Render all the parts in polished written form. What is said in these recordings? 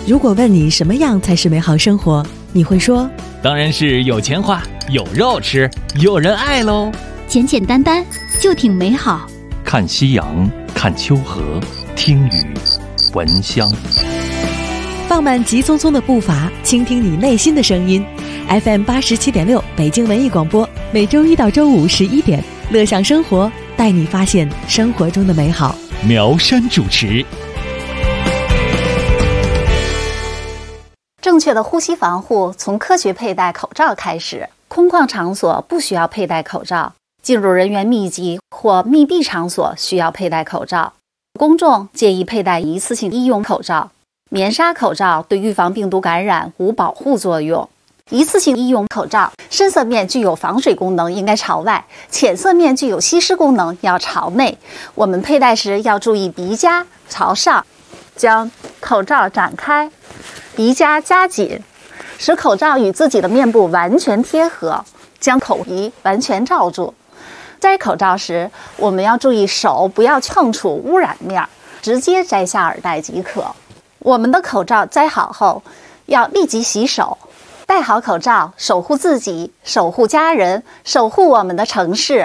如果问你什么样才是美好生活，你会说当然是有钱花，有肉吃，有人爱喽。 简简单单就挺美好。 看夕阳，看秋河，听雨，闻香。 放慢急匆匆的步伐，倾听你内心的声音。FM 87.6北京文艺广播，每周一到周五11点，乐享生活，带你发现生活中的美好。 苗山主持。 正确的呼吸防护从科学佩戴口罩开始。空旷场所不需要佩戴口罩，进入人员密集或密闭场所需要佩戴口罩。公众建议佩戴一次性医用口罩。棉纱口罩对预防病毒感染无保护作用。一次性医用口罩深色面具有防水功能，应该朝外；浅色面具有吸湿功能，要朝内。我们佩戴时要注意鼻夹朝上，将口罩展开，鼻夹夹紧，使口罩与自己的面部完全贴合，将口鼻完全罩住。摘口罩时，我们要注意手不要碰触污染面，直接摘下耳带即可。我们的口罩摘好后，要立即洗手。戴好口罩，守护自己，守护家人，守护我们的城市。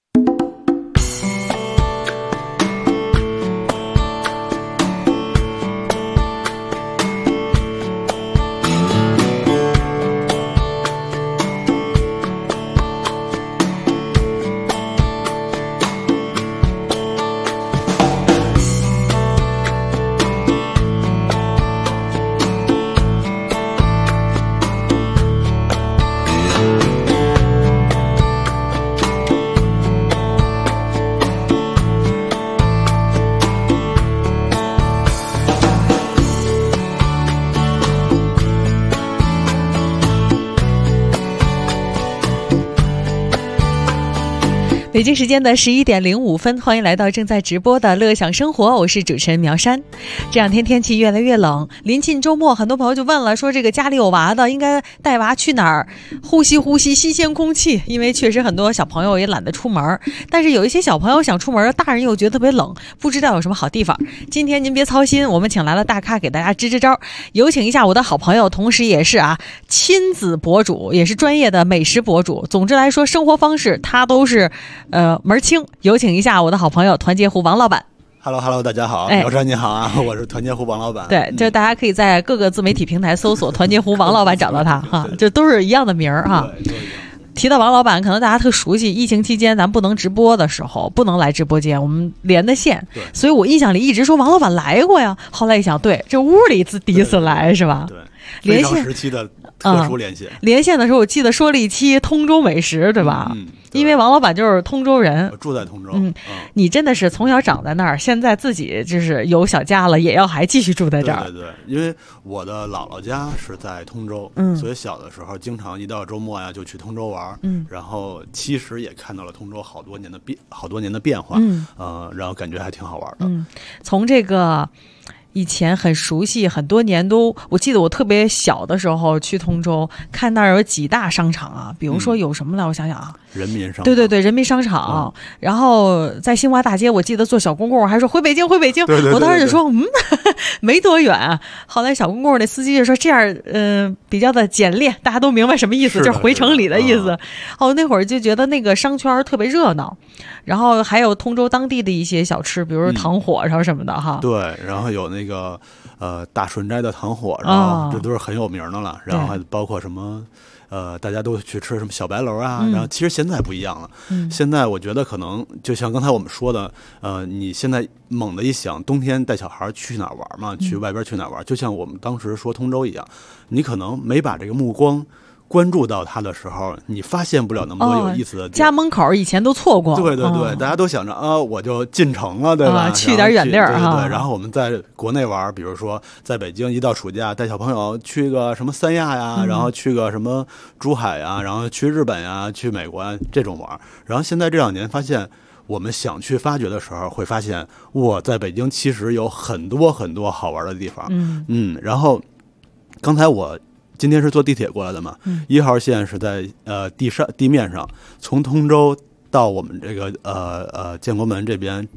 北京时间的11点05分，欢迎来到正在直播的乐享生活，我是主持人苗山。这两天天气越来越冷，临近周末，很多朋友就问了，说这个家里有娃的应该带娃去哪儿呼吸呼吸新鲜空气，因为确实很多小朋友也懒得出门，但是有一些小朋友想出门，大人又觉得特别冷，不知道有什么好地方。今天您别操心，我们请来了大咖给大家支支招。有请一下我的好朋友，同时也是亲子博主，也是专业的美食博主，总之来说生活方式他都是门清。有请一下我的好朋友团结湖王老板。 Hello， 大家好，苗山你好啊，我是团结湖王老板。 对，就大家可以在各个自媒体平台搜索团结湖王老板找到他哈，就都是一样的名儿哈。提到王老板，可能大家特熟悉，疫情期间咱不能直播的时候，不能来直播间，我们连的线，所以我印象里一直说王老板来过呀。后来一想，对，这屋里第一次来是吧？ 对， 连线非常时期的特殊连线。 连线的时候，我记得说了一期通州美食，对吧？因为王老板就是通州人， 我住在通州。 你真的是从小长在那儿，现在自己就是有小家了，也要还继续住在这儿。 对，因为我的姥姥家是在通州，所以小的时候经常一到周末呀就去通州玩。然后其实也看到了通州好多年的变化。然后感觉还挺好玩的。 从这个以前很熟悉，很多年我记得我特别小的时候去通州，看那儿有几大商场啊，比如说有什么来，我想想啊， 人民商场。 对，人民商场。然后在新华大街，我记得坐小公共还说回北京。 对， 我当时就说没多远。后来小公共那司机就说这样比较的简练，大家都明白什么意思，就是回城里的意思。那会儿就觉得那个商圈特别热闹，然后还有通州当地的一些小吃，比如说糖火烧什么的哈。 对，然后有那个大顺斋的糖火烧，这都是很有名的了。然后还包括什么大家都去吃什么小白楼啊。然后其实现在不一样了。现在我觉得可能就像刚才我们说的，你现在猛的一想，冬天带小孩去哪儿玩嘛？去外边去哪儿玩？就像我们当时说通州一样，你可能没把这个目光关注到它的时候，你发现不了那么多有意思的地方。 家门口以前都错过。 对，大家都想着我就进城了，对吧？ 去点远地儿。 对。然后我们在国内玩，比如说在北京，一到暑假带小朋友去个什么三亚呀，然后去个什么珠海呀，然后去日本呀，去美国呀，这种玩。然后现在这2年发现，我们想去发掘的时候，会发现在北京其实有很多很多好玩的地方。然后刚才我今天是坐地铁过来的嘛，1号线是在地面上，从通州到我们这个建国门这边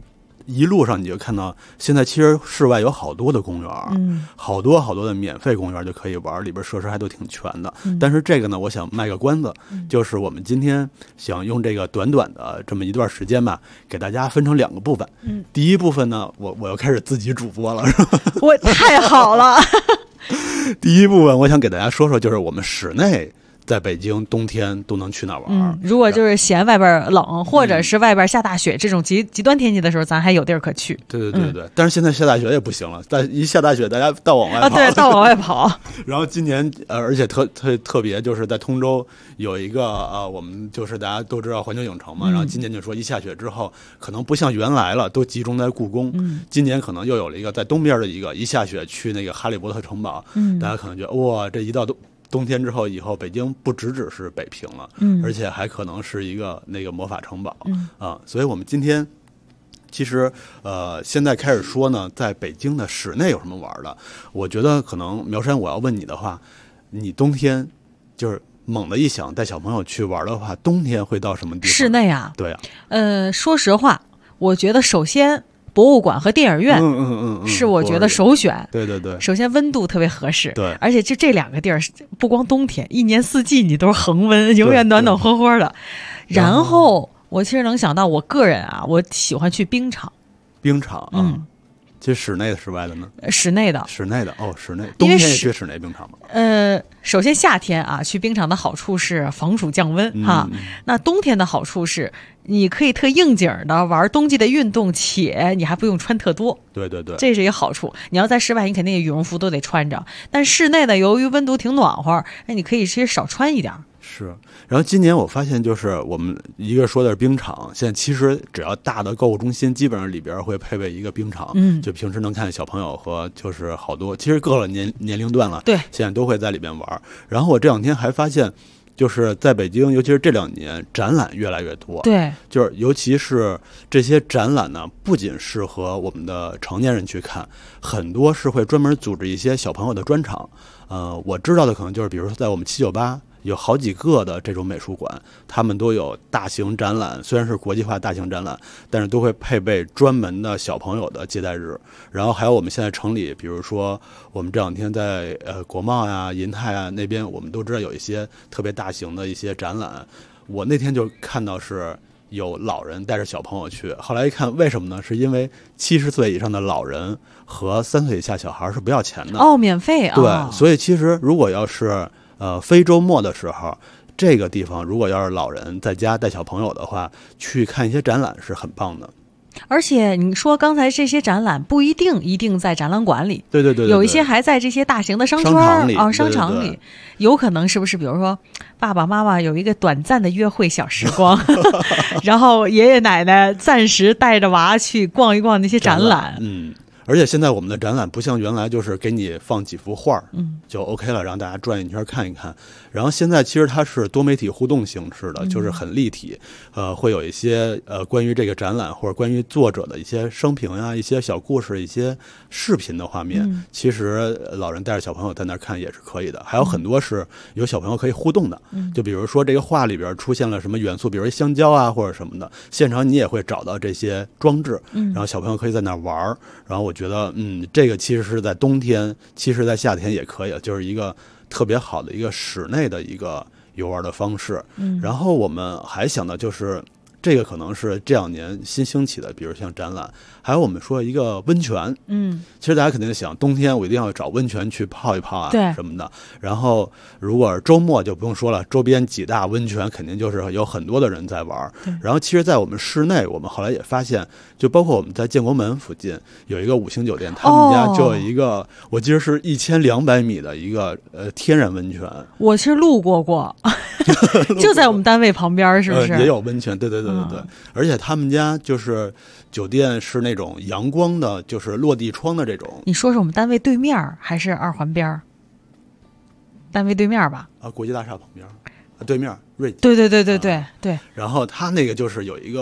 一路上你就看到，现在其实室外有好多的公园，好多好多的免费公园就可以玩，里边设施还都挺全的。但是这个呢，我想卖个关子，就是我们今天想用这个短短的这么一段时间吧，给大家分成2个部分。第一部分呢，我要开始自己主播了，是吧？ 我太好了。 第一部分我想给大家说说，就是我们室内在北京冬天都能去哪玩。 如果就是嫌外边冷，或者是外边下大雪这种极端天气的时候，咱还有地儿可去。 对，但是现在下大雪也不行了，但一下大雪大家倒往外跑。 对，倒往外跑。 然后今年而且特别就是在通州有一个我们就是大家都知道环球影城嘛，然后今年就说一下雪之后，可能不像原来了，都集中在故宫。今年可能又有了一个在东边的一下雪去那个哈利波特城堡，大家可能觉得哇，这一到冬天之后，以后北京不只是北平了，而且还可能是一个那个魔法城堡所以我们今天其实现在开始说呢，在北京的室内有什么玩的？我觉得可能苗山，我要问你的话，你冬天就是猛的一想带小朋友去玩的话，冬天会到什么地方？ 室内啊？ 对啊。 说实话，我觉得首先博物馆和电影院是我觉得首选。 对， 首先温度特别合适， 对， 而且这2个地儿不光冬天，一年四季你都是恒温，永远暖暖和和的。然后我其实能想到，我个人啊，我喜欢去冰场。 冰场其实室内的室外的呢？ 室内的室内冬天也去室内冰场吗？ 首先夏天啊，去冰场的好处是防暑降温哈。那冬天的好处是你可以特应景的玩冬季的运动，且你还不用穿特多。 对， 这是一个好处。你要在室外，你肯定羽绒服都得穿着，但室内的由于温度挺暖和，那你可以其实少穿一点。 是，然后今年我发现，就是我们一个说的是冰场，现在其实只要大的购物中心，基本上里边会配备一个冰场，就平时能看见小朋友和就是好多，其实各个年龄段了， 对， 现在都会在里边玩。然后我这2天还发现，就是在北京，尤其是这2年，展览越来越多， 对， 就是尤其是这些展览呢，不仅适合我们的成年人去看，很多是会专门组织一些小朋友的专场。我知道的可能就是，比如说在我们798。有好几个的这种美术馆，他们都有大型展览，虽然是国际化大型展览，但是都会配备专门的小朋友的接待日。然后还有我们现在城里，比如说我们这2天在国贸呀、银泰啊那边，我们都知道有一些特别大型的一些展览。我那天就看到是有老人带着小朋友去，后来一看为什么呢？是因为70岁以上的老人和3岁以下小孩是不要钱的。 免费啊。 对，所以其实如果要是非周末的时候，这个地方如果要是老人在家带小朋友的话，去看一些展览是很棒的。 而且你说刚才这些展览不一定在展览馆里， 对， 有一些还在这些大型的商场里商场里，有可能是不是比如说爸爸妈妈有一个短暂的约会小时光然后爷爷奶奶暂时带着娃去逛一逛那些展览。 而且现在我们的展览不像原来就是给你放几幅画就 OK 了，让大家转一圈看一看。然后现在其实它是多媒体互动形式的，就是很立体，会有一些关于这个展览或者关于作者的一些生平呀、一些小故事、一些视频的画面。其实老人带着小朋友在那儿看也是可以的。还有很多是有小朋友可以互动的，就比如说这个画里边出现了什么元素，比如香蕉啊或者什么的，现场你也会找到这些装置，然后小朋友可以在那儿玩。然后我觉得这个其实是在冬天，其实在夏天也可以，就是一个特别好的一个室内的一个游玩的方式。然后我们还想到就是这个可能是这2年新兴起的，比如像展览，还有我们说一个温泉。其实大家肯定想冬天我一定要找温泉去泡一泡啊什么的。然后如果是周末就不用说了，周边几大温泉肯定就是有很多的人在玩。然后其实在我们室内，我们后来也发现，就包括我们在建国门附近有一个5星酒店，他们家就有一个我记得是1200米的一个天然温泉。 我是路过就在我们单位旁边，是不是？ 也有温泉，对。而且他们家就是酒店是那种阳光的，就是落地窗的这种。 你说是我们单位对面还是2环边？单位对面吧？ 国际大厦旁边，对面瑞。 对。 然后他那个就是有一个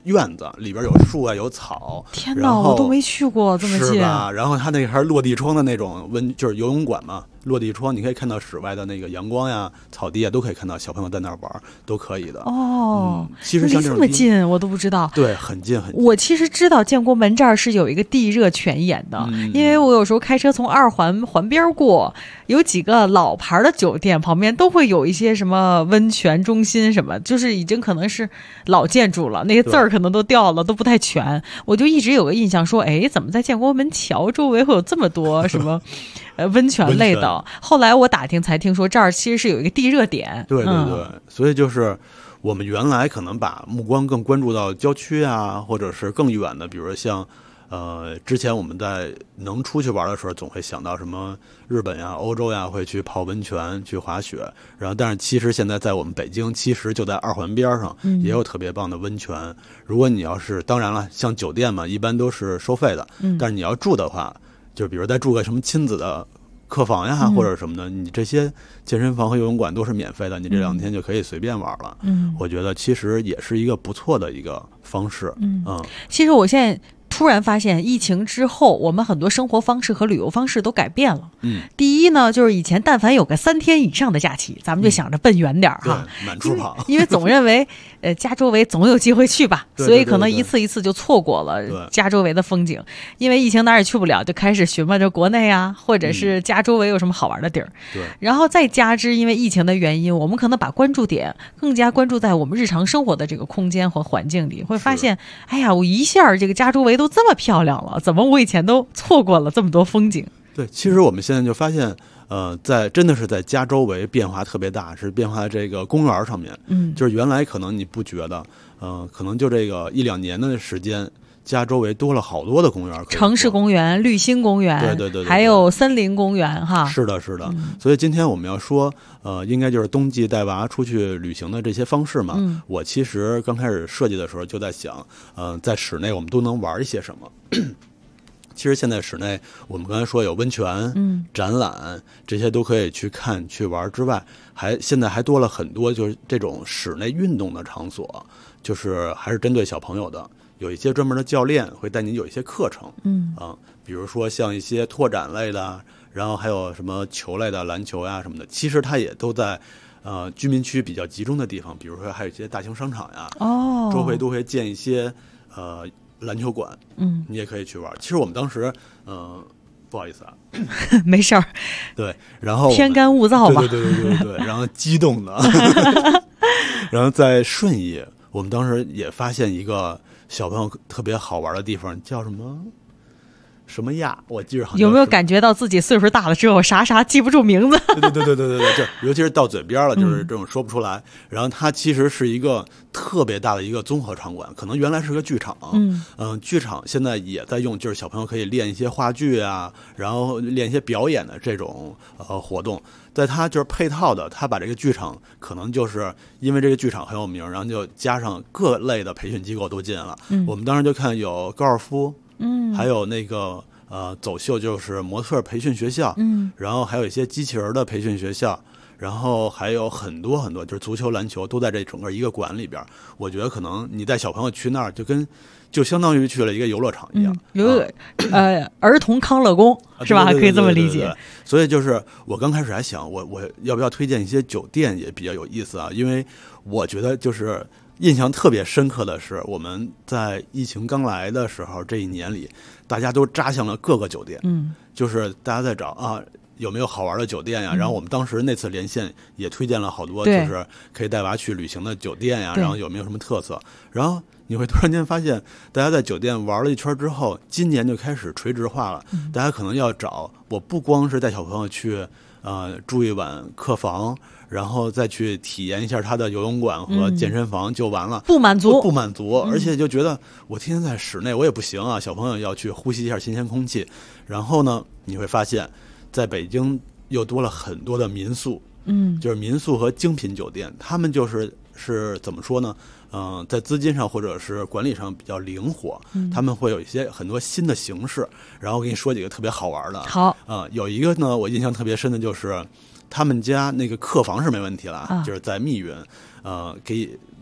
院子，里边有树啊，有草。 天哪，我都没去过这么近， 是吧？然后它那个还是落地窗的那种就是游泳馆嘛，落地窗，你可以看到室外的那个阳光呀、草地啊，都可以看到小朋友在那儿玩，都可以的。其实像这么近我都不知道。 对，很近很近。 我其实知道建国门这儿是有一个地热泉眼的，因为我有时候开车从2环环边过，有几个老牌的酒店旁边都会有一些什么温泉中心什么，就是已经可能是老建筑了，那些字儿可能都掉了，都不太全。我就一直有个印象说，哎，怎么在建国门桥周围会有这么多什么温泉类的？后来我打听才听说，这儿其实是有一个地热点。 对对对，所以就是我们原来可能把目光更关注到郊区啊，或者是更远的，比如说像之前我们在能出去玩的时候，总会想到什么日本呀、欧洲呀，会去泡温泉、去滑雪。然后，但是其实现在在我们北京，其实就在2环边上，也有特别棒的温泉。如果你要是，当然了，像酒店嘛，一般都是收费的。但是你要住的话，就比如再住个什么亲子的客房呀，或者什么的，你这些健身房和游泳馆都是免费的，你这2天就可以随便玩了。我觉得其实也是一个不错的一个方式。 其实我现在突然发现，疫情之后，我们很多生活方式和旅游方式都改变了。第一呢，就是以前但凡有个3天以上的假期，咱们就想着奔远点哈， 满处跑， 因为总认为家周围总有机会去吧，所以可能一次一次就错过了家周围的风景。因为疫情哪儿也去不了，就开始询问着国内啊，或者是家周围有什么好玩的地儿。然后再加之因为疫情的原因，我们可能把关注点更加关注在我们日常生活的这个空间和环境里，会发现，哎呀，我一下这个家周围都这么漂亮了，怎么我以前都错过了这么多风景？ 对，其实我们现在就发现，真的是在家周围变化特别大，是变化在这个公园上面。就是原来可能你不觉得，可能就这个1-2年的时间，家周围多了好多的公园， 城市公园、绿心公园，对，还有森林公园哈。 是的，是的。所以今天我们要说，应该就是冬季带娃出去旅行的这些方式嘛。我其实刚开始设计的时候就在想，在室内我们都能玩一些什么。其实现在室内，我们刚才说有温泉、展览，这些都可以去看去玩之外，现在还多了很多就是这种室内运动的场所，就是还是针对小朋友的，有一些专门的教练会带你有一些课程，比如说像一些拓展类的，然后还有什么球类的篮球呀什么的，其实它也都在居民区比较集中的地方，比如说还有一些大型商场呀，周围都会建一些篮球馆，你也可以去玩。其实我们当时，不好意思啊， 没事儿， 对，然后天干物燥吧， 对，然后激动的，然后在顺义，我们当时也发现一个小朋友特别好玩的地方，叫什么亚，我记着好像有没有感觉到自己岁数大了之后啥记不住名字？ 对，就尤其是到嘴边了，就是这种说不出来。然后它其实是一个特别大的一个综合场馆，可能原来是个剧场，剧场现在也在用，就是小朋友可以练一些话剧啊，然后练一些表演的这种活动。在它就是配套的，它把这个剧场可能就是因为这个剧场很有名，然后就加上各类的培训机构都进来了。我们当时就看有高尔夫。还有那个走秀，就是模特培训学校，然后还有一些机器人的培训学校，然后还有很多很多，就是足球、篮球都在这整个一个馆里边。我觉得可能你带小朋友去那儿，就相当于去了一个游乐场一样， 有个儿童康乐宫是吧？可以这么理解。 所以就是我刚开始还想，我要不要推荐一些酒店也比较有意思啊？因为我觉得就是印象特别深刻的是，我们在疫情刚来的时候，这1年里，大家都扎向了各个酒店，就是大家在找啊有没有好玩的酒店呀。然后我们当时那次连线也推荐了好多，就是可以带娃去旅行的酒店呀，然后有没有什么特色。然后你会突然间发现，大家在酒店玩了一圈之后，今年就开始垂直化了，大家可能要找，我不光是带小朋友去住一晚客房，然后再去体验一下他的游泳馆和健身房就完了， 不满足， 而且就觉得我天天在室内我也不行啊，小朋友要去呼吸一下新鲜空气。然后呢，你会发现在北京又多了很多的民宿，就是民宿和精品酒店，他们是怎么说呢？在资金上或者是管理上比较灵活，他们会有很多新的形式。然后我给你说几个特别好玩的。 好， 有一个呢，我印象特别深的就是他们家那个客房是没问题了，就是在密云，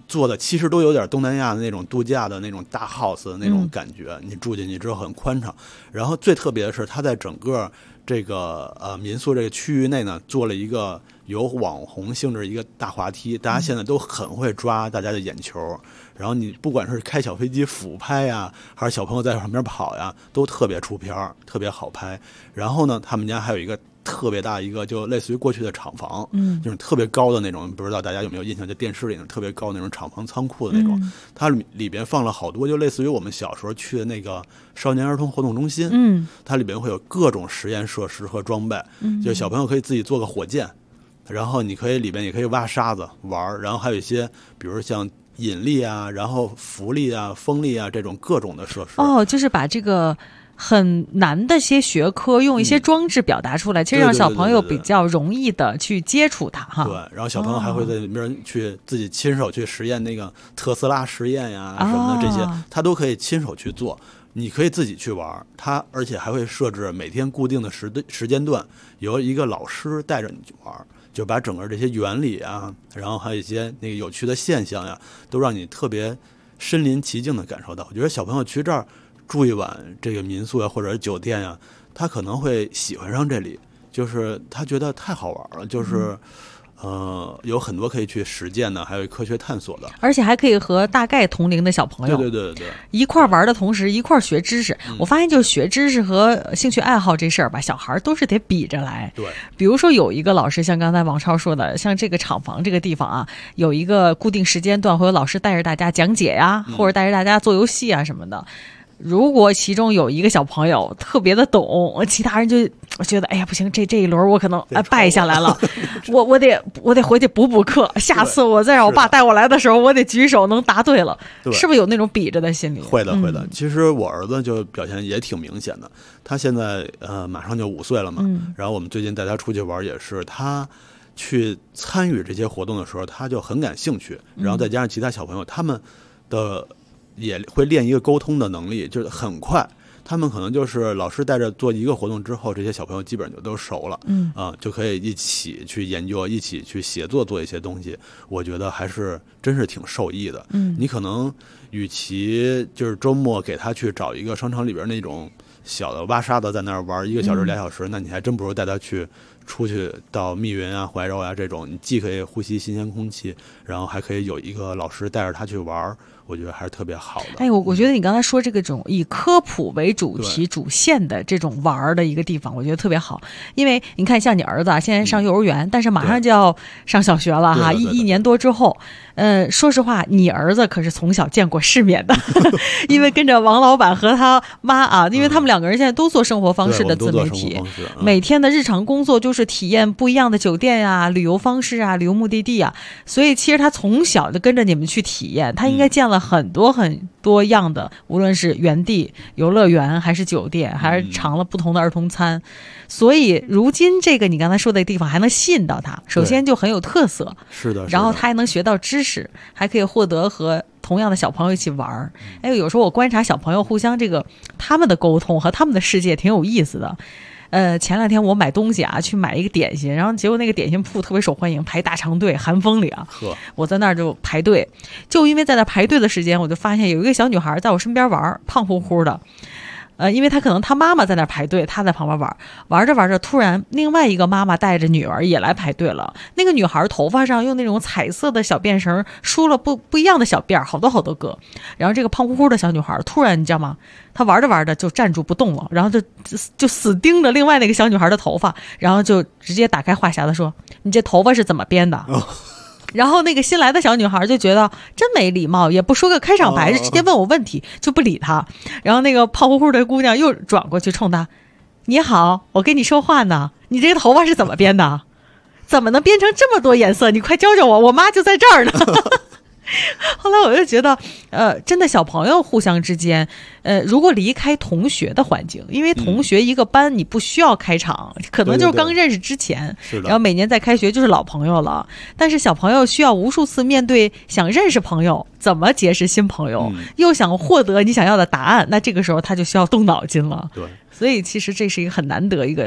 做的其实都有点东南亚的那种度假的那种大 house 的那种感觉，你住进去之后很宽敞。然后最特别的是，它在整个这个民宿这个区域内呢，做了一个有网红性质一个大滑梯，大家现在都很会抓大家的眼球。然后你不管是开小飞机俯拍呀，还是小朋友在旁边跑呀，都特别出片儿，特别好拍。然后呢，他们家还有一个特别大一个，就类似于过去的厂房，就是特别高的那种，不知道大家有没有印象，就电视里特别高的那种厂房仓库的那种。它里边放了好多，就类似于我们小时候去的那个少年儿童活动中心，它里边会有各种实验设施和装备，就小朋友可以自己做个火箭，然后你可以里边也可以挖沙子玩，然后还有一些比如像引力啊，然后浮力啊、风力啊这种各种的设施。 就是把这个很难的些学科用一些装置表达出来，其实让小朋友比较容易的去接触它哈。 对，然后小朋友还会在里面去自己亲手去实验那个特斯拉实验呀什么的，这些他都可以亲手去做。你可以自己去玩，他而且还会设置每天固定的时间段，由一个老师带着你去玩，就把整个这些原理啊，然后还有一些那个有趣的现象呀，都让你特别身临其境的感受到。我觉得小朋友去这儿住一晚这个民宿呀，或者是酒店呀，他可能会喜欢上这里，就是他觉得太好玩了，就是有很多可以去实践的，还有科学探索的， 而且还可以和大概同龄的小朋友对一块玩的同时一块学知识。我发现就是学知识和兴趣爱好这事儿吧，小孩都是得比着来。 对， 比如说有一个老师，像刚才王超说的，像这个厂房这个地方啊，有一个固定时间段，会有老师带着大家讲解呀，或者带着大家做游戏啊什么的。如果其中有一个小朋友特别的懂，其他人就觉得哎呀不行，这一轮我可能败下来了，我得回去补课，下次我再让我爸带我来的时候，我得举手能答对了，是不是有那种比着的心理？ 会的。其实我儿子就表现也挺明显的，他现在马上就5岁了嘛，然后我们最近带他出去玩也是，他去参与这些活动的时候，他就很感兴趣，然后再加上其他小朋友，他们的也会练一个沟通的能力，就是很快，他们可能就是老师带着做一个活动之后，这些小朋友基本上就都熟了，就可以一起去研究，一起去协作做一些东西。我觉得还是真是挺受益的。你可能与其就是周末给他去找一个商场里边那种小的挖沙子在那儿玩1个小时2小时，那你还真不如带他出去到密云啊、怀柔啊这种，你既可以呼吸新鲜空气，然后还可以有一个老师带着他去玩，我觉得还是特别好的。 我觉得你刚才说这种以科普为主题主线的这种玩的一个地方，我觉得特别好。因为你看像你儿子现在上幼儿园，但是马上就要上小学了哈，一年多之后，说实话，你儿子可是从小见过世面的，因为跟着王老板和他妈啊，因为他们2个人现在都做生活方式的自媒体，每天的日常工作就是体验不一样的酒店啊、旅游方式啊、旅游目的地啊，所以其实他从小就跟着你们去体验，他应该见了很多很多样的，无论是园地、游乐园，还是酒店，还是尝了不同的儿童餐，所以如今这个你刚才说的地方还能吸引到他，首先就很有特色， 是的， 然后他还能学到知识，还可以获得和同样的小朋友一起玩。有时候我观察小朋友互相他们的沟通和他们的世界挺有意思的。前2天我买东西啊，去买一个点心，然后结果那个点心铺特别受欢迎，排大长队，寒风里啊，我在那儿就排队，就因为在那排队的时间，我就发现有一个小女孩在我身边玩，胖乎乎的。因为他可能他妈妈在那排队，他在旁边玩着，突然另外一个妈妈带着女儿也来排队了。那个女孩头发上用那种彩色的小辫绳梳了不一样的小辫，好多个。然后这个胖乎乎的小女孩突然你知道吗？她玩着就站住不动了，然后就死盯着另外那个小女孩的头发，然后就直接打开话匣子说：“你这头发是怎么编的？”然后那个新来的小女孩就觉得真没礼貌，也不说个开场白，直接问我问题，就不理她。然后那个胖乎乎的姑娘又转过去冲她：“你好，我跟你说话呢，你这个头发是怎么编的？怎么能编成这么多颜色？你快教教我，我妈就在这儿呢。”后来我就觉得真的小朋友互相之间如果离开同学的环境，因为同学一个班你不需要开场，可能就是刚认识之前，然后每年再开学就是老朋友了。但是小朋友需要无数次面对想认识朋友，怎么结识新朋友，又想获得你想要的答案，那这个时候他就需要动脑筋了。对，所以其实这是一个很难得一个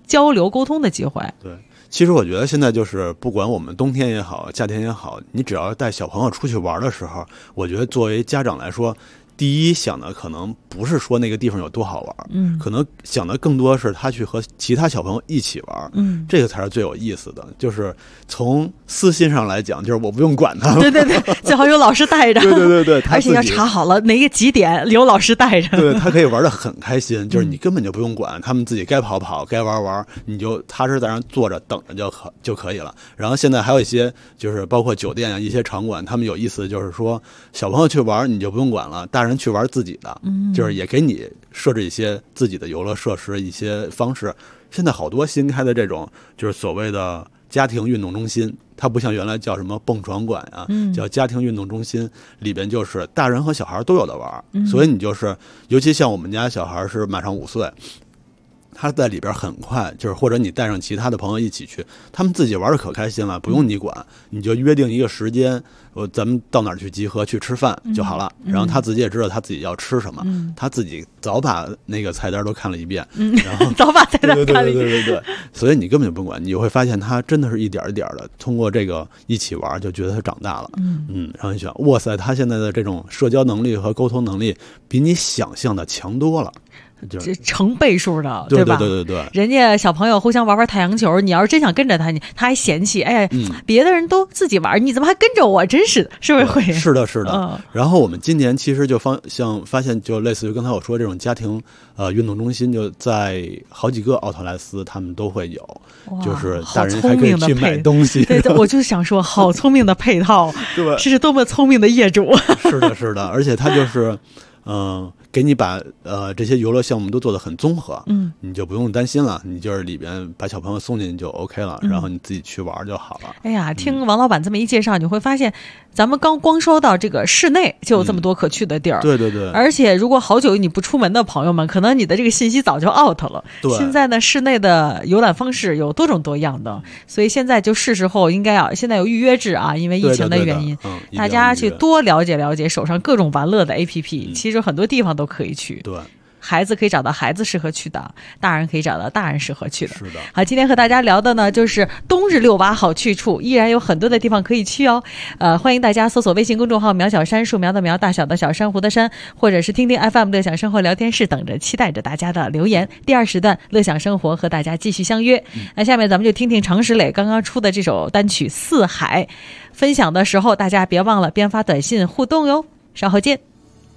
交流沟通的机会。 对，其实我觉得现在就是不管我们冬天也好，夏天也好，你只要带小朋友出去玩的时候，我觉得作为家长来说，第一想的可能不是说那个地方有多好玩，可能想的更多是他去和其他小朋友一起玩，这个才是最有意思的。就是从私心上来讲，就是我不用管他们， 对，最好有老师带着， 对， 而且要查好了哪个几点有老师带着， 对，他可以玩得很开心，就是你根本就不用管，他们自己该跑跑，该玩，你就踏实在那坐着等着就可以了。然后现在还有一些就是包括酒店啊一些场馆，他们有意思就是说小朋友去玩你就不用管了，大人去玩自己的，就是也给你设置一些自己的游乐设施一些方式。现在好多新开的这种就是所谓的家庭运动中心，它不像原来叫什么蹦床馆啊，叫家庭运动中心，里边就是大人和小孩都有的玩，所以你就是尤其像我们家小孩是马上5岁，他在里边很快，就是或者你带上其他的朋友一起去，他们自己玩的可开心了，不用你管，你就约定一个时间，咱们到哪儿去集合去吃饭就好了。然后他自己也知道他自己要吃什么，他自己早把那个菜单都看了一遍，然后早把菜单看了一遍， 对，所以你根本就不管，你会发现他真的是一点一点的通过这个一起玩，就觉得他长大了，然后你想，哇塞，他现在的这种社交能力和沟通能力比你想象的强多了。 这成倍数的， 对吧？ 对， 人家小朋友互相玩太阳球，你要是真想跟着他，他还嫌弃，别的人都自己玩，你怎么还跟着我？真是的，是不是会？ 是的。然后我们今年其实就发现，就类似于刚才我说这种家庭运动中心，就在好几个奥特莱斯，他们都会有，就是大人还可以去买东西。 对，我就想说，好聪明的配套， 对， 这是多么聪明的业主。 是的，而且他就是。给你把这些游乐项目都做得很综合，你就不用担心了，你就是里边把小朋友送进去就 OK 了，然后你自己去玩就好了。 哎呀，听王老板这么一介绍，你会发现咱们光说到这个室内就有这么多可去的地儿， 对， 而且如果好久你不出门的朋友们，可能你的这个信息早就 out 了。 对， 现在呢，室内的游览方式有多种多样的，所以现在就是时候应该现在有预约制啊，因为疫情的原因，大家去多了解了解手上各种玩乐的 APP，其实很多地方都可以去。 对。 孩子可以找到孩子适合去的，大人可以找到大人适合去的。 是的。 好，今天和大家聊的呢，就是冬日遛娃好去处，依然有很多的地方可以去哦。欢迎大家搜索微信公众号苗小山，树苗的苗，大小的小，珊瑚的珊，或者是听听 FM 乐享生活聊天室，等着期待着大家的留言。第2时段乐享生活和大家继续相约。那下面咱们就听听常石磊刚刚出的这首单曲《四海》，分享的时候大家别忘了边发短信互动哟。稍后见。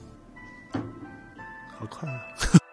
好快啊！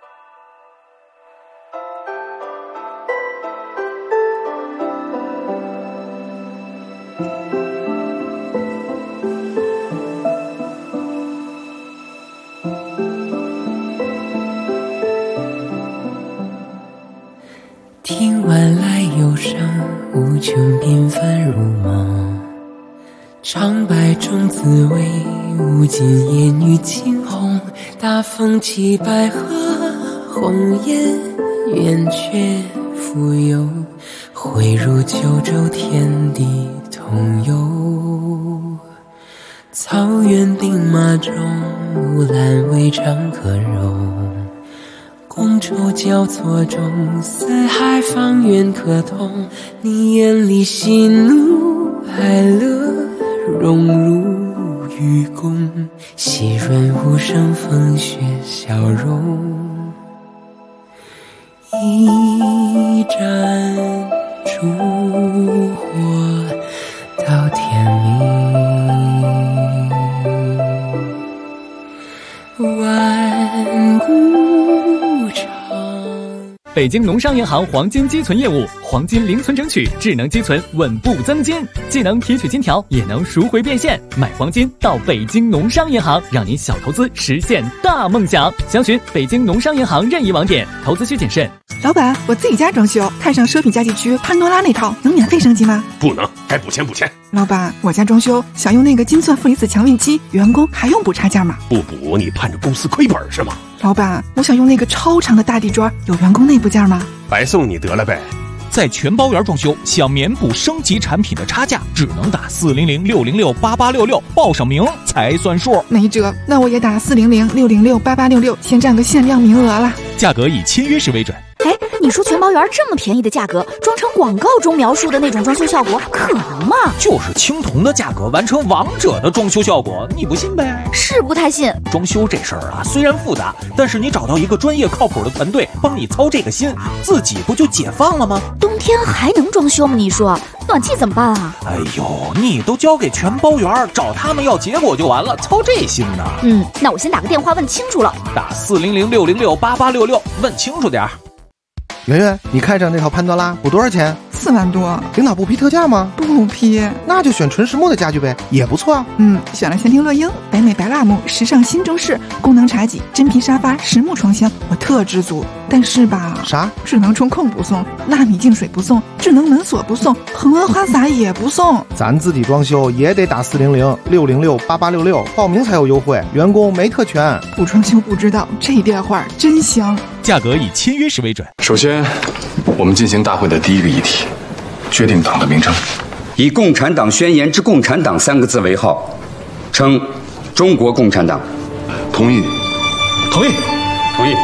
听晚来忧伤，无穷缤纷如梦，长白中滋味，无尽烟雨惊鸿。大风起百合，红颜圆缺浮游，汇入九州天地同游。草原兵马中，乌兰未尝可容。觥筹交错中，四海方圆可通。你眼里喜怒哀乐，融入愚公，细润无声风雪笑容。一盏烛火到天明，万古长。 北京农商银行黄金积存业务，黄金零存整取，智能积存，稳步增金，既能提取金条，也能赎回变现。买黄金到北京农商银行，让您小投资实现大梦想。详询北京农商银行任意网点，投资需谨慎。 老板，我自己家装修，看上奢品家具区潘多拉那套，能免费升级吗？ 不能，该补钱补钱。 老板，我家装修想用那个金钻负离子强运期，员工还用补差价吗？ 不补你盼着公司亏本是吗？ 老板，我想用那个超长的大地砖，有员工内部件吗？ 白送你得了呗。 在全包圆装修，想免补升级产品的差价，只能打400-606-8866，报上名才算数。 没辙，那我也打400-606-8866，先占个限量名额了。 价格以签约时为准。 哎，你你说全包园这么便宜的价格，装成广告中描述的那种装修效果，可能吗？ 就是青铜的价格完成王者的装修效果，你不信呗？ 是不太信。 装修这事儿啊，虽然复杂，但是你找到一个专业靠谱的团队帮你操这个心，自己不就解放了吗？ 冬天还能装修吗？你说暖气怎么办啊？ 哎呦，你都交给全包园，找他们要结果就完了，操这心呢？ 那我先打个电话问清楚了。 打400-606-8866，问清楚点儿。 圆圆，你看上那套潘多拉补多少钱 ？4万多。 领导不批特价吗？ 不批。 那就选纯实木的家具呗，也不错啊。 选了仙庭乐英、北美白蜡木、时尚新中式、功能茶几、真皮沙发、实木床箱，我特知足。但是吧， 啥？ 智能中控不送，纳米净水不送，智能门锁不送，恒温花洒也不送。 咱自己装修也得打400-606-8866，报名才有优惠，员工没特权。 不装修不知道，这电话真香。 价格以签约时为准。 首先，我们进行大会的第一个议题，决定党的名称， 以共产党宣言之共产党3个字为号，称中国共产党。 同意。 同意。 同意。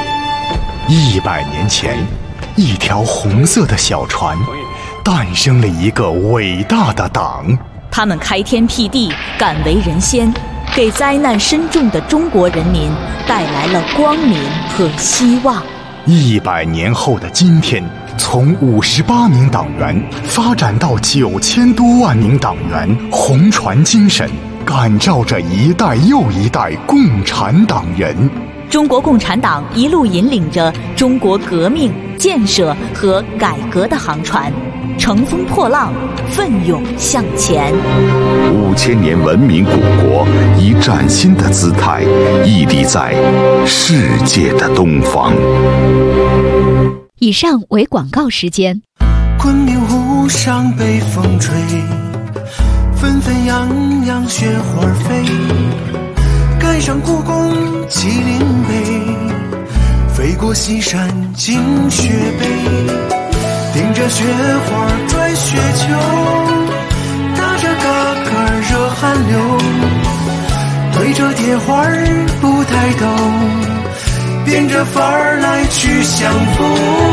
100年前，一条红色的小船，诞生了一个伟大的党。 他们开天辟地，敢为人先，给灾难深重的中国人民带来了光明和希望。 100年后的今天，从58名党员发展到9000多万名党员，红船精神感召着一代又一代共产党人。 中国共产党一路引领着中国革命、建设和改革的航船，乘风破浪，奋勇向前。 5000年文明古国以崭新的姿态屹立在世界的东方。 以上为广告时间。 昆明湖上北风吹，纷纷扬扬雪花飞。赶上故宫麒麟碑，飞过西山进雪碑，顶着雪花转雪球，打着嘎嘎热汗流，对着铁花不抬头，变着法儿来去相逢。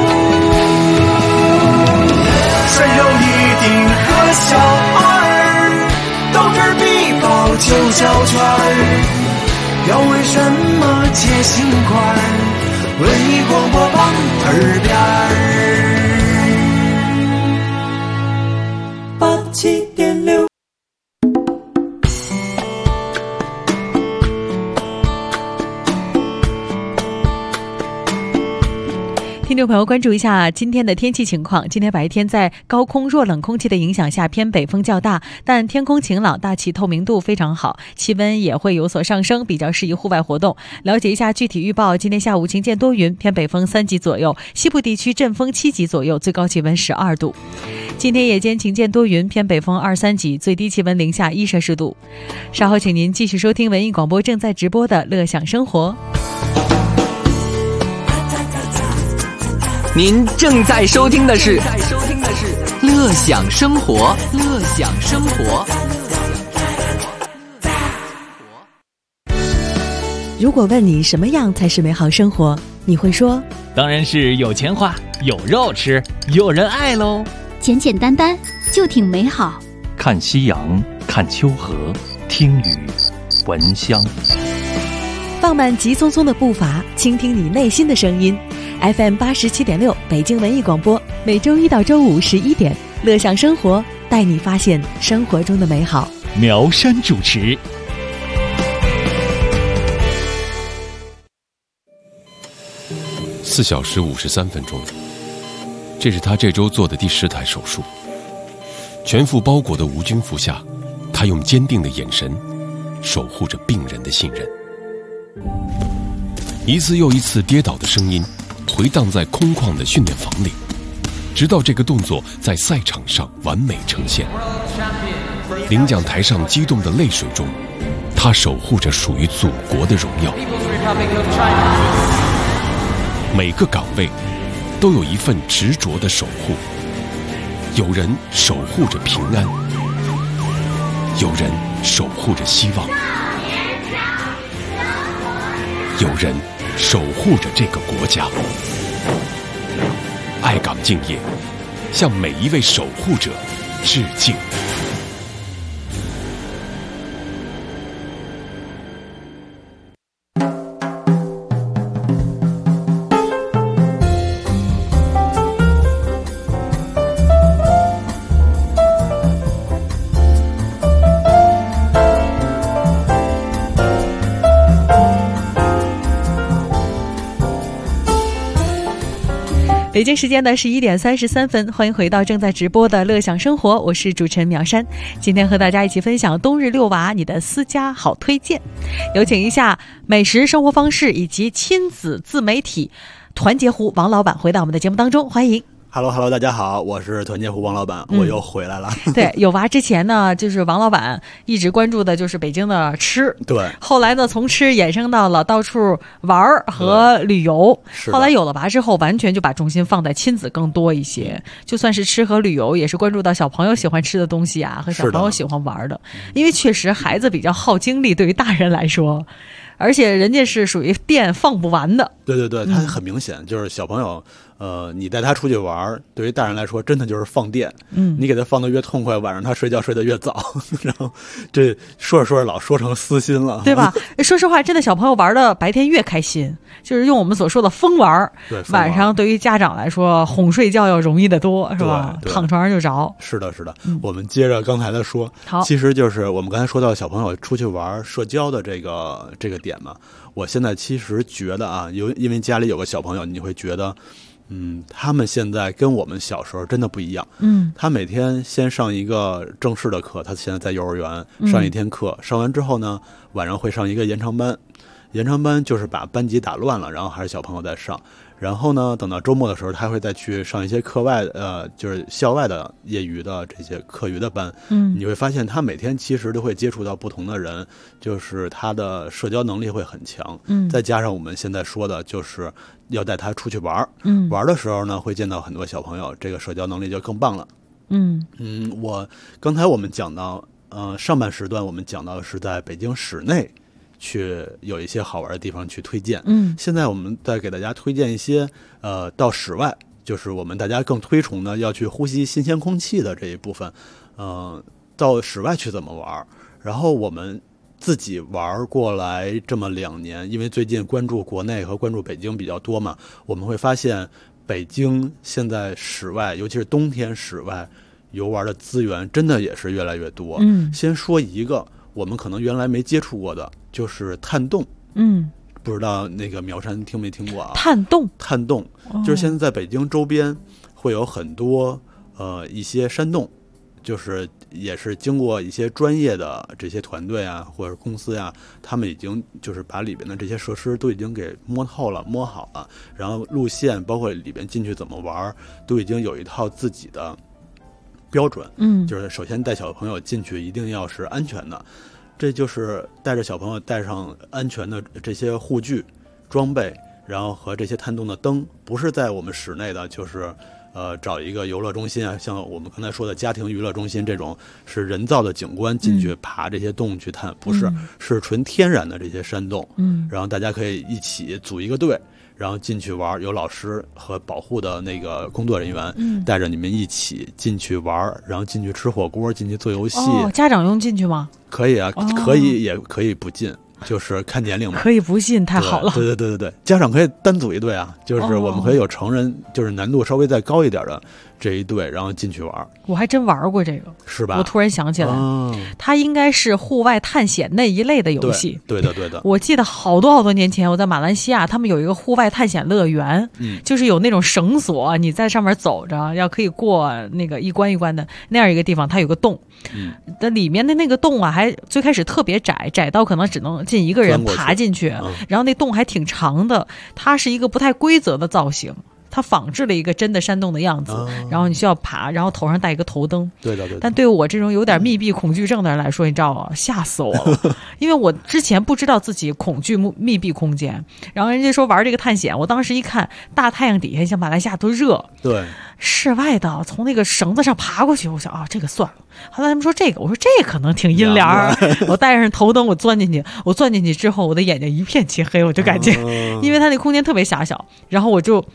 谁有一顶和小二，斗智必报九小圈。要为什么结心块？文艺广播榜耳边87.6。 听众朋友，关注一下今天的天气情况。今天白天在高空弱冷空气的影响下，偏北风较大，但天空晴朗，大气透明度非常好，气温也会有所上升，比较适宜户外活动。了解一下具体预报：今天下午晴间多云，偏北风3级左右，西部地区阵风7级左右，最高气温12度。今天夜间晴间多云，偏北风2-3级，最低气温零下1摄氏度。稍后请您继续收听文艺广播正在直播的乐享生活。 您正在收听的是乐享生活，乐享生活。 如果问你什么样才是美好生活，你会说当然是有钱花，有肉吃，有人爱喽。 简简单单就挺美好。 看夕阳，看秋荷，听雨，闻香。 放慢急匆匆的步伐，倾听你内心的声音。FM 87.6北京文艺广播，每周一到周五11点，乐享生活，带你发现生活中的美好。 苗山主持。 4小时53分钟，这是他这周做的第10台手术。全副包裹的无菌服下，他用坚定的眼神守护着病人的信任。一次又一次跌倒的声音回荡在空旷的训练房里，直到这个动作在赛场上完美呈现。领奖台上激动的泪水中，他守护着属于祖国的荣耀。每个岗位都有一份执着的守护，有人守护着平安，有人守护着希望，有人守护着这个国家。 爱岗敬业，向每一位守护者致敬。 北京时间的11点33分，欢迎回到正在直播的乐享生活，我是主持人苗山。今天和大家一起分享冬日遛娃你的私家好推荐，有请一下美食生活方式以及亲子自媒体团结湖王老板回到我们的节目当中，欢迎。 Hello， 大家好，我是团结湖王老板，我又回来了。 对，有娃之前呢，就是王老板一直关注的就是北京的吃， 对。 后来呢，从吃衍生到了到处玩和旅游。后来有了娃之后，完全就把重心放在亲子更多一些。就算是吃和旅游，也是关注到小朋友喜欢吃的东西啊，和小朋友喜欢玩的。因为确实孩子比较耗精力，对于大人来说。而且人家是属于电放不完的。 对，他很明显就是小朋友，你带他出去玩，对于大人来说真的就是放电。你给他放得越痛快，晚上他睡觉睡得越早，然后这说着老说成私心了， 对吧？说实话，真的小朋友玩的白天越开心，就是用我们所说的疯玩。 对， 晚上对于家长来说，哄睡觉要容易得多，是吧？躺床上就着。 是的。我们接着刚才的说，其实就是我们刚才说到小朋友出去玩社交的这个点嘛。我现在其实觉得啊，因为家里有个小朋友，你会觉得，他们现在跟我们小时候真的不一样。他每天先上一个正式的课，他现在在幼儿园上一天课，上完之后呢，晚上会上一个延长班。延长班就是把班级打乱了，然后还是小朋友在上。然后呢，等到周末的时候，他会再去上一些课外就是校外的业余的这些课余的班。你会发现他每天其实都会接触到不同的人，就是他的社交能力会很强。再加上我们现在说的就是要带他出去玩。玩的时候呢，会见到很多小朋友，这个社交能力就更棒了。刚才我们讲到，上半时段我们讲到的是在北京市内。去有一些好玩的地方去推荐。现在我们再给大家推荐一些到室外，就是我们大家更推崇的要去呼吸新鲜空气的这一部分。到室外去怎么玩？然后我们自己玩过来这么2年，因为最近关注国内和关注北京比较多嘛，我们会发现北京现在室外，尤其是冬天室外游玩的资源真的也是越来越多。先说一个我们可能原来没接触过的，就是探洞。不知道那个苗山听没听过啊？探洞就是现在在北京周边会有很多一些山洞，就是也是经过一些专业的这些团队啊或者公司啊，他们已经就是把里边的这些设施都已经给摸透了摸好了，然后路线包括里边进去怎么玩都已经有一套自己的标准。就是首先带小朋友进去一定要是安全的，这就是带着小朋友带上安全的这些护具装备，然后和这些探洞的灯，不是在我们室内的，就是找一个游乐中心啊，像我们刚才说的家庭娱乐中心这种是人造的景观进去爬这些洞去探，不是，是纯天然的这些山洞。然后大家可以一起组一个队，然后进去玩，有老师和保护的那个工作人员带着你们一起进去玩，然后进去吃火锅，进去做游戏。 家长用进去吗？ 可以啊，可以也可以不进，就是看年龄嘛。 可以不进，太好了。 对，家长可以单组一队啊，就是我们可以有成人，就是难度稍微再高一点的这一队，然后进去玩。 我还真玩过这个， 是吧？ 我突然想起来，它应该是户外探险那一类的游戏。 对的。 我记得好多年前，我在马来西亚，他们有一个户外探险乐园，就是有那种绳索，你在上面走着，要可以过那个一关一关的那样一个地方，它有个洞。那里面的那个洞啊，还最开始特别窄到可能只能进一个人爬进去，然后那洞还挺长的，它是一个不太规则的造型。它仿制了一个真的山洞的样子，然后你需要爬，然后头上带一个头灯。 对。 但对我这种有点密闭恐惧症的人来说，你知道吗？吓死我了，因为我之前不知道自己恐惧密闭空间，然后人家说玩这个探险，我当时一看大太阳底下，像马来西亚都热， 对， 室外的从那个绳子上爬过去，我想这个算了。后来他们说这个，我说这可能挺阴凉儿。我带上头灯，我钻进去之后，我的眼睛一片漆黑，我就感觉，因为它那空间特别狭小，然后我就所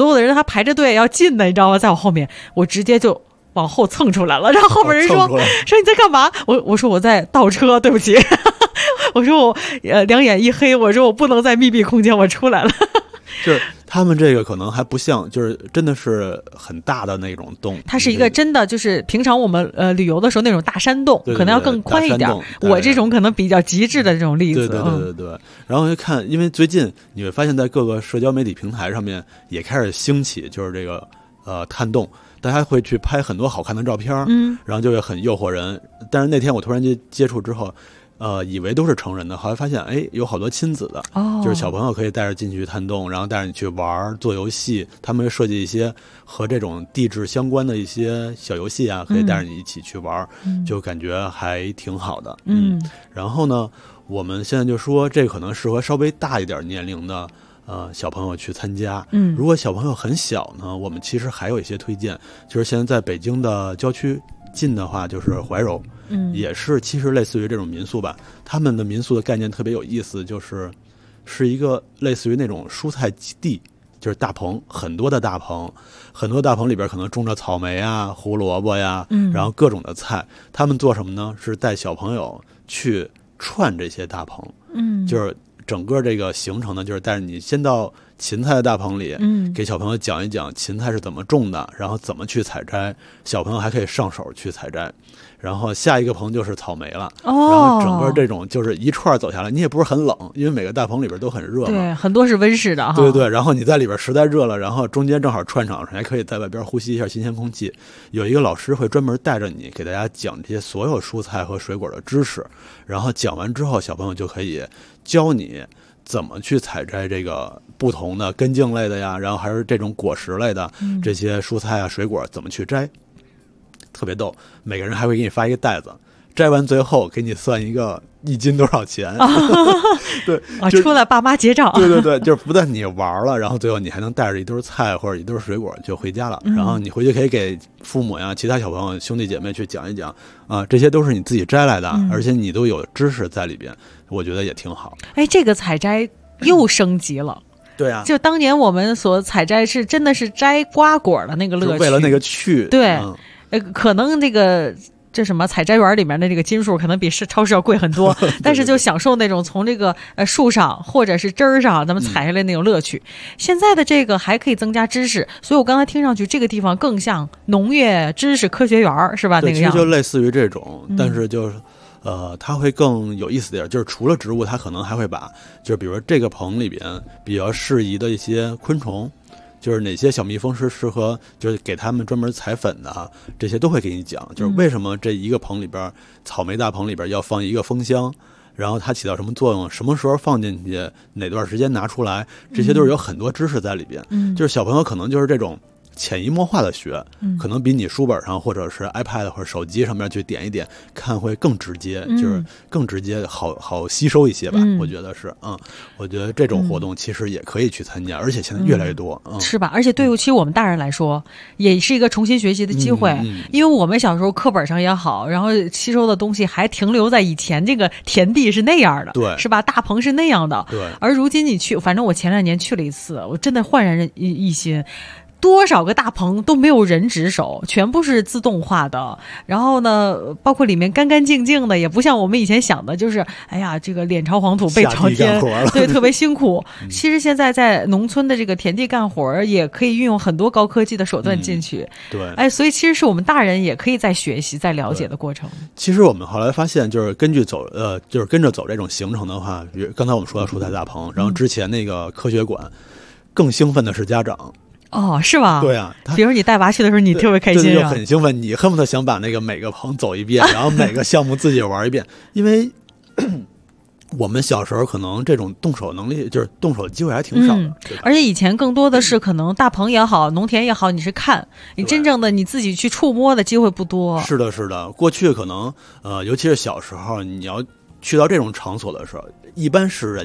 所有的人还排着队要进呢，你知道吗？在我后面，我直接就往后蹭出来了，然后后面人说你在干嘛？我说我在倒车，对不起。我说我两眼一黑，我说我不能在密闭空间，我出来了。 就是他们这个可能还不像，就是真的是很大的那种洞， 它是一个真的就是平常我们旅游的时候那种大山洞， 对对对， 可能要更宽一点。我这种可能比较极致的这种例子。 对。然后就看，因为最近你会发现在各个社交媒体平台上面也开始兴起，就是这个探洞。大家会去拍很多好看的照片，然后就会很诱惑人。但是那天我突然间接触之后，以为都是成人的，后来发现，有好多亲子的，就是小朋友可以带着进去探洞，然后带着你去玩做游戏。他们会设计一些和这种地质相关的一些小游戏啊，可以带着你一起去玩，就感觉还挺好的。然后呢，我们现在就说这可能适合稍微大一点年龄的。小朋友去参加。如果小朋友很小呢，我们其实还有一些推荐，就是现在在北京的郊区近的话，就是怀柔，也是其实类似于这种民宿吧。他们的民宿的概念特别有意思，是一个类似于那种蔬菜基地，就是大棚，很多大棚里边可能种着草莓啊、胡萝卜呀，然后各种的菜。他们做什么呢？是带小朋友去串这些大棚，就是整个这个行程呢，就是带着你先到芹菜的大棚里，给小朋友讲一讲芹菜是怎么种的，然后怎么去采摘，小朋友还可以上手去采摘。然后下一个棚就是草莓了，然后整个这种就是一串走下来，你也不是很冷，因为每个大棚里边都很热嘛， 对，很多是温室的哈， 对，然后你在里边实在热了，然后中间正好串场，还可以在外边呼吸一下新鲜空气。有一个老师会专门带着你给大家讲这些所有蔬菜和水果的知识，然后讲完之后，小朋友就可以教你怎么去采摘这个不同的根茎类的呀，然后还是这种果实类的这些蔬菜啊水果怎么去摘，特别逗。每个人还会给你发一个袋子，摘完最后给你算一个1斤多少钱。对， 出来爸妈结账。 对，就是不但你玩了，然后最后你还能带着一堆菜或者一堆水果就回家了，然后你回去可以给父母呀、其他小朋友、兄弟姐妹去讲一讲啊，这些都是你自己摘来的，而且你都有知识在里边，我觉得也挺好。 这个采摘又升级了。 对啊， 就当年我们所采摘是真的是摘瓜果的那个乐趣， 为了那个去。 对，可能这什么采摘园里面的这个斤数可能比超市要贵很多，但是就享受那种从这个树上或者是枝儿上咱们采下来那种乐趣。现在的这个还可以增加知识，所以我刚才听上去这个地方更像农业知识科学园，是吧？那个样子其实就类似于这种，但是就是它会更有意思点，就是除了植物，它可能还会把就是比如说这个棚里边比较适宜的一些昆虫。就是哪些小蜜蜂是适合，就是给他们专门采粉的，这些都会给你讲。就是为什么这一个棚里边，草莓大棚里边要放一个蜂箱，然后它起到什么作用，什么时候放进去，哪段时间拿出来，这些都是有很多知识在里边。就是小朋友可能就是这种潜移默化的学，可能比你书本上或者是 iPad 或者手机上面去点一点看会更直接，就是更直接好吸收一些吧。我觉得是，我觉得这种活动其实也可以去参加，而且现在越来越多， 是吧？而且对于其实我们大人来说，也是一个重新学习的机会，因为我们小时候课本上也好，然后吸收的东西还停留在以前这个田地是那样的， 对， 是吧？大棚是那样的， 对。 而如今你去，反正我前2年去了一次，我真的焕然一新。多少个大棚都没有人值守，全部是自动化的。然后呢，包括里面干干净净的，也不像我们以前想的，就是哎呀，这个脸朝黄土背朝天，对，特别辛苦。其实现在在农村的这个田地干活也可以运用很多高科技的手段进去。 对， 所以其实是我们大人也可以在学习、在了解的过程。 其实我们后来发现，就是就是跟着走这种行程的话，比如刚才我们说到蔬菜大棚，然后之前那个科学馆，更兴奋的是家长。 是吧？ 对啊， 比如你带娃去的时候，你特别开心， 就很兴奋，你恨不得想把那个每个棚走一遍，然后每个项目自己玩一遍。因为我们小时候可能这种动手能力，就是动手的机会还挺少的， 而且以前更多的是可能大棚也好，农田也好，你是看，你真正的你自己去触摸的机会不多。 是的，过去可能尤其是小时候，你要去到这种场所的时候，一般是人家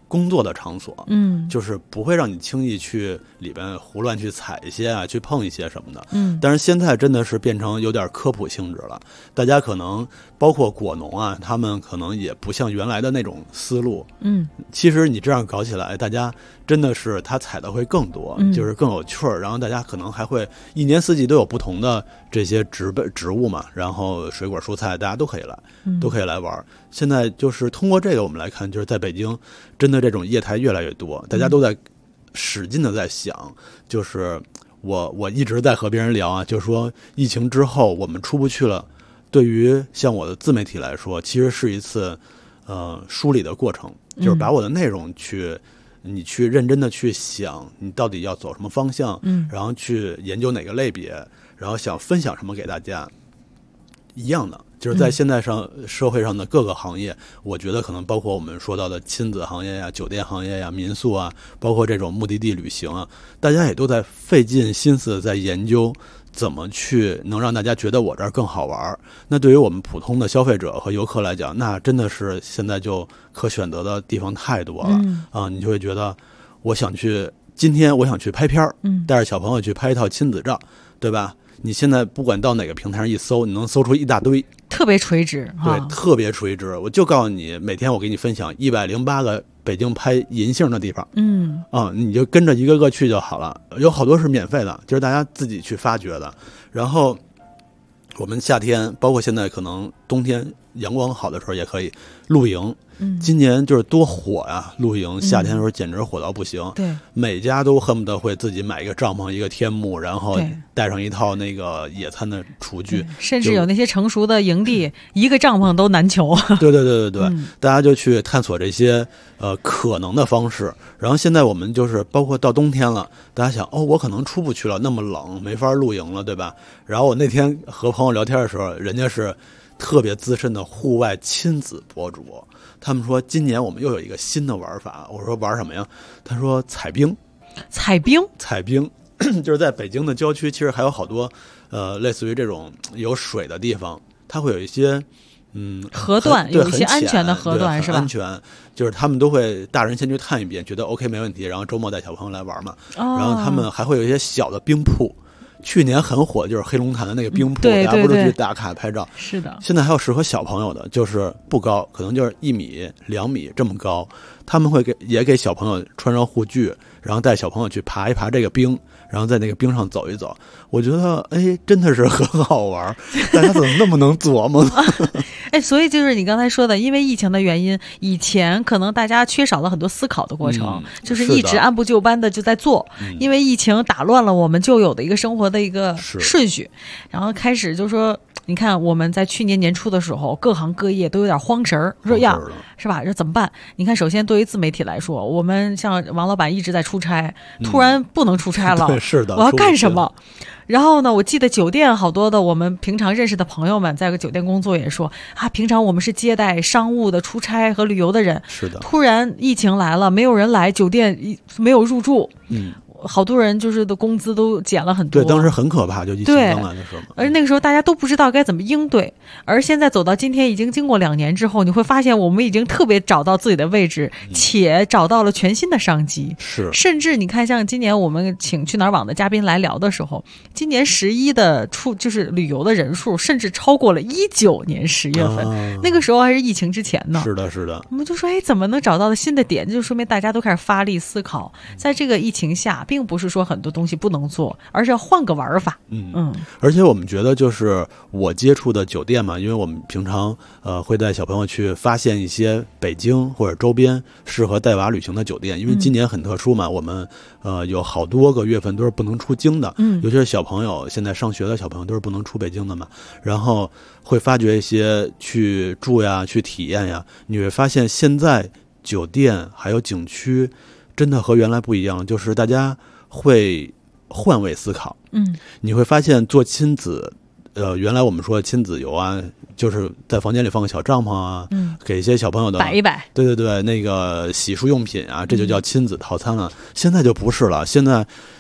工作的场所，就是不会让你轻易去里边胡乱去踩一些啊，去碰一些什么的，但是现在真的是变成有点科普性质了，大家可能包括果农啊，他们可能也不像原来的那种思路，其实你这样搞起来，大家真的是他采的会更多，就是更有趣儿，然后大家可能还会一年四季都有不同的这些植物嘛，然后水果蔬菜大家都可以来玩。现在就是通过这个我们来看，就是在北京真的这种业态越来越多，大家都在使劲的在想，就是我一直在和别人聊啊，就是说疫情之后我们出不去了，对于像我的自媒体来说，其实是一次梳理的过程，就是把我的内容你去认真的去想，你到底要走什么方向，然后去研究哪个类别，然后想分享什么给大家，一样的。就是在现在社会上的各个行业，我觉得可能包括我们说到的亲子行业呀、酒店行业呀、民宿啊，包括这种目的地旅行啊，大家也都在费尽心思在研究怎么去能让大家觉得我这儿更好玩。那对于我们普通的消费者和游客来讲，那真的是现在就可选择的地方太多了，你就会觉得今天我想去拍片儿，带着小朋友去拍一套亲子照，对吧？你现在不管到哪个平台上一搜，你能搜出一大堆， 特别垂直， 对，特别垂直。我就告诉你，每天我给你分享108个北京拍银杏的地方，你就跟着一个个去就好了。有好多是免费的，就是大家自己去发掘的。然后我们夏天，包括现在可能冬天阳光好的时候也可以露营。今年就是多火呀！露营夏天的时候简直火到不行，对，每家都恨不得会自己买一个帐篷、一个天幕，然后带上一套那个野餐的厨具， 甚至有那些成熟的营地，一个帐篷都难求。 对，大家就去探索这些可能的方式。然后现在我们就是包括到冬天了，大家想我可能出不去了，那么冷，没法露营了，对吧？然后我那天和朋友聊天的时候，人家是特别资深的户外亲子博主。他们说今年我们又有一个新的玩法，我说玩什么呀？他说采冰，就是在北京的郊区，其实还有好多类似于这种有水的地方，它会有一些河段，有一些安全的河段是吧？ 安全，就是他们都会大人先去探一遍，觉得 OK 没问题，然后周末带小朋友来玩嘛。然后他们还会有一些小的冰铺。去年很火，就是黑龙潭的那个冰瀑，大家不是去打卡拍照？ 是的。 现在还有适合小朋友的，就是不高，可能就是1米、2米这么高。他们会也给小朋友穿上护具，然后带小朋友去爬一爬这个冰，然后在那个冰上走一走。我觉得，真的是很好玩。大家怎么那么能琢磨呢？ 所以就是你刚才说的，因为疫情的原因，以前可能大家缺少了很多思考的过程，就是一直按部就班的就在做。因为疫情打乱了我们就有的一个生活的一个顺序，然后开始就说，你看我们在去年年初的时候，各行各业都有点慌神儿，说呀，是吧？这怎么办？你看，首先对于自媒体来说，我们像王老板一直在出差，突然不能出差了， 是的， 我要干什么？然后呢，我记得酒店好多的我们平常认识的朋友们，在个酒店工作也说平常我们是接待商务的、出差和旅游的人， 是的。 突然疫情来了，没有人来，酒店没有入住，好多人就是的工资都减了很多。 对，当时很可怕，就疫情刚来的时候。 而那个时候大家都不知道该怎么应对。而现在走到今天，已经经过2年之后，你会发现我们已经特别找到自己的位置，且找到了全新的商机。 是， 甚至你看，像今年我们请去哪儿网的嘉宾来聊的时候，今年11的就是旅游的人数，甚至超过了19年10月份，那个时候还是疫情之前呢。 是的，是的。 我们就说，怎么能找到的新的点？就说明大家都开始发力思考，在这个疫情下。并不是说很多东西不能做，而是要换个玩法。 而且我们觉得，就是我接触的酒店嘛，因为我们平常会带小朋友去发现一些北京或者周边适合带娃旅行的酒店。因为今年很特殊嘛，我们有好多个月份都是不能出京的，尤其是小朋友，现在上学的小朋友都是不能出北京的嘛。然后会发掘一些去住呀、去体验呀，你会发现现在酒店还有景区。真的和原来不一样，就是大家会换位思考。你会发现做亲子，原来我们说亲子游啊，就是在房间里放个小帐篷啊，给一些小朋友的摆一摆。 对，那个洗漱用品啊，这就叫亲子套餐了。现在就不是了，现在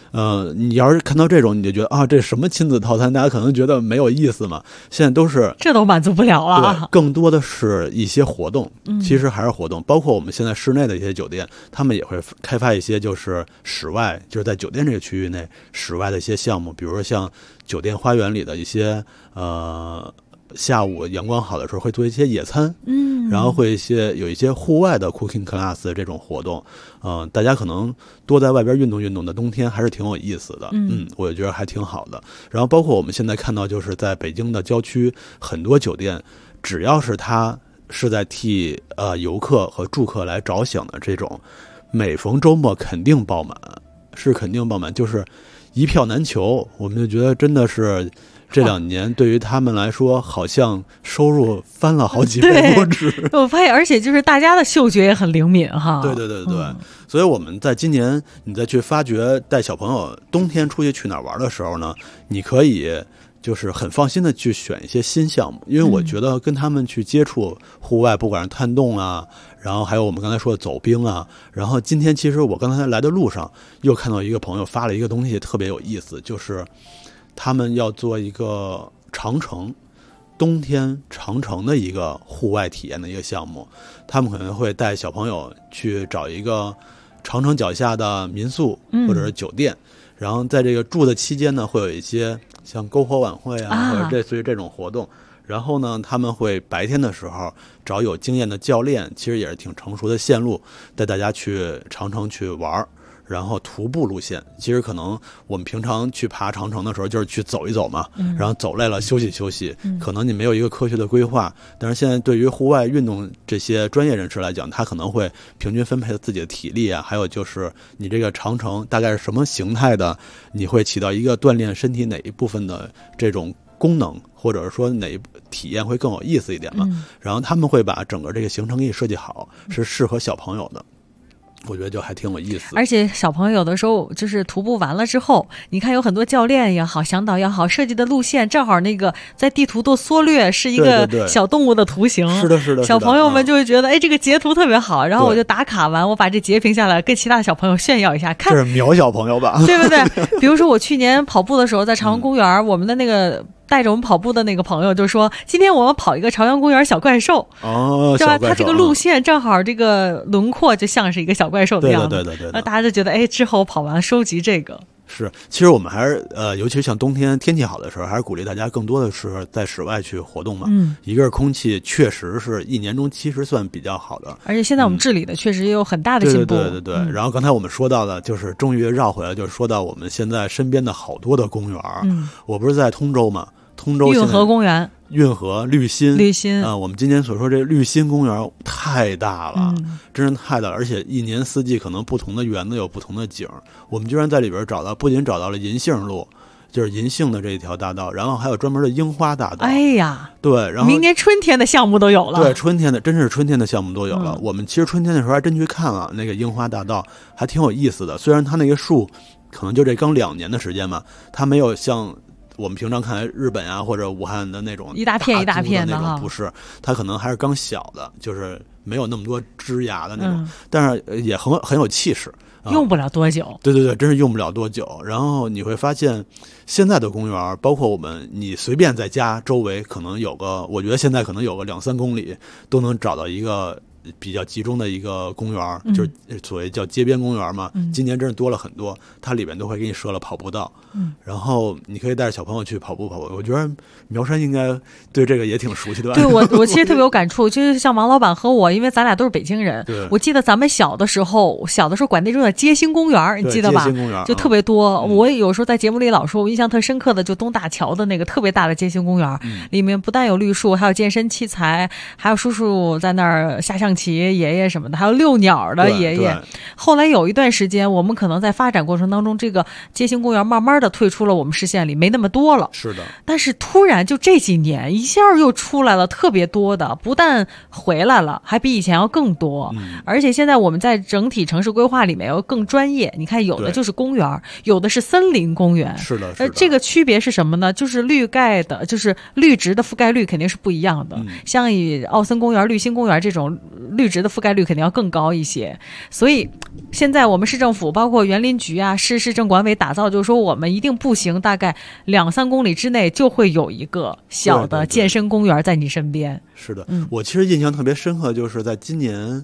你要是看到这种，你就觉得啊，这什么亲子套餐，大家可能觉得没有意思嘛。现在都是这都满足不了啊。 对，更多的是一些活动，其实还是活动，包括我们现在室内的一些酒店，他们也会开发一些就是室外，就是在酒店这个区域内室外的一些项目，比如说像酒店花园里的一些下午阳光好的时候会做一些野餐，然后会有一些户外的 cooking class 这种活动，大家可能多在外边运动运动的，冬天还是挺有意思的，我觉得还挺好的。然后包括我们现在看到，就是在北京的郊区，很多酒店，只要是它是在替游客和住客来着想的这种，每逢周末肯定爆满，就是一票难求。我们就觉得真的是。这2年对于他们来说，好像收入翻了好几倍不止。 我发现，而且就是大家的嗅觉也很灵敏哈。 对，所以我们在今年你再去发掘带小朋友冬天出去哪儿玩的时候呢，你可以就是很放心的去选一些新项目，因为我觉得跟他们去接触户外，不管是探洞啊，然后还有我们刚才说的走冰啊，然后今天其实我刚才来的路上又看到一个朋友发了一个东西特别有意思，就是他们要做一个冬天长城的一个户外体验的一个项目，他们可能会带小朋友去找一个长城脚下的民宿或者是酒店，然后在这个住的期间呢，会有一些像篝火晚会啊，或者类似于这种活动。然后呢，他们会白天的时候找有经验的教练，其实也是挺成熟的线路，带大家去长城去玩。然后徒步路线，其实可能我们平常去爬长城的时候就是去走一走嘛，然后走累了休息休息，可能你没有一个科学的规划，但是现在对于户外运动这些专业人士来讲，他可能会平均分配自己的体力啊，还有就是你这个长城大概是什么形态的，你会起到一个锻炼身体哪一部分的这种功能，或者说哪一体验会更有意思一点嘛，然后他们会把整个这个行程给你设计好，是适合小朋友的。我觉得就还挺有意思， 而且小朋友有的时候就是徒步完了之后，你看有很多教练也好，向导也好，设计的路线正好那个在地图都缩略是一个小动物的图形， 是的， 小朋友们就会觉得，哎，这个截图特别好，然后我就打卡完，我把这截屏下来，跟其他的小朋友炫耀一下，看这是苗小朋友吧， 对不对？比如说我去年跑步的时候，在朝阳公园，我们的那个带着我们跑步的那个朋友就说，今天我们跑一个朝阳公园小怪兽， 对吧？他这个路线正好这个轮廓就像是一个小怪兽的样子， 对， 大家就觉得，哎，之后跑完收集这个。 是，其实我们还是尤其是像冬天天气好的时候，还是鼓励大家更多的是在室外去活动嘛。一个是空气确实是一年中其实算比较好的， 而且现在我们治理的确实也有很大的进步。 对。然后刚才我们说到的，就是终于绕回来，就是说到我们现在身边的好多的公园。我不是在通州嘛，通州运河公园。 运河绿心我们今年所说这绿心公园太大了，真是太大了，而且一年四季可能不同的园子有不同的景，我们居然在里边不仅找到了银杏路，就是银杏的这一条大道，然后还有专门的樱花大道。 哎呀， 对，然后明年春天的项目都有了。 对，真是春天的项目都有了。我们其实春天的时候还真去看了那个樱花大道，还挺有意思的。虽然它那个树可能就这刚2年的时间嘛，它没有像我们平常看日本啊或者武汉的那种一大片一大片的那种，不是，它可能还是刚小的，就是没有那么多枝芽的那种，但是也很有气势。 用不了多久， 对，真是用不了多久。然后你会发现，现在的公园，包括你随便在家周围，可能我觉得现在可能有个2-3公里，都能找到一个比较集中的一个公园，就是所谓叫街边公园嘛。今年真是多了很多，它里面都会给你设了跑步道，然后你可以带着小朋友去跑步。我觉得苗山应该对这个也挺熟悉的。 对，我其实特别有感触，就是像王老板和我，因为咱俩都是北京人，我记得咱们小的时候管那种叫街心公园，你记得吧？ 街心公园就特别多。我有时候在节目里老说，我印象特深刻的就东大桥的那个特别大的街心公园，里面不但有绿树，还有健身器材，还有叔叔在那儿下象棋，爷爷什么的，还有遛鸟的爷爷。后来有一段时间，我们可能在发展过程当中，这个街心公园慢慢的退出了我们视线里，没那么多了。 是的。 但是突然就这几年一下又出来了特别多的，不但回来了，还比以前要更多。而且现在我们在整体城市规划里面要更专业，你看有的就是公园，有的是森林公园。 是的。 这个区别是什么呢？就是绿盖的，就是绿植的覆盖率肯定是不一样的。像以奥森公园、绿心公园这种绿植的覆盖率肯定要更高一些。所以现在我们市政府包括园林局啊、市政管委打造，就是说我们一定步行大概2-3公里之内就会有一个小的健身公园在你身边。 是的，我其实印象特别深刻，就是在今年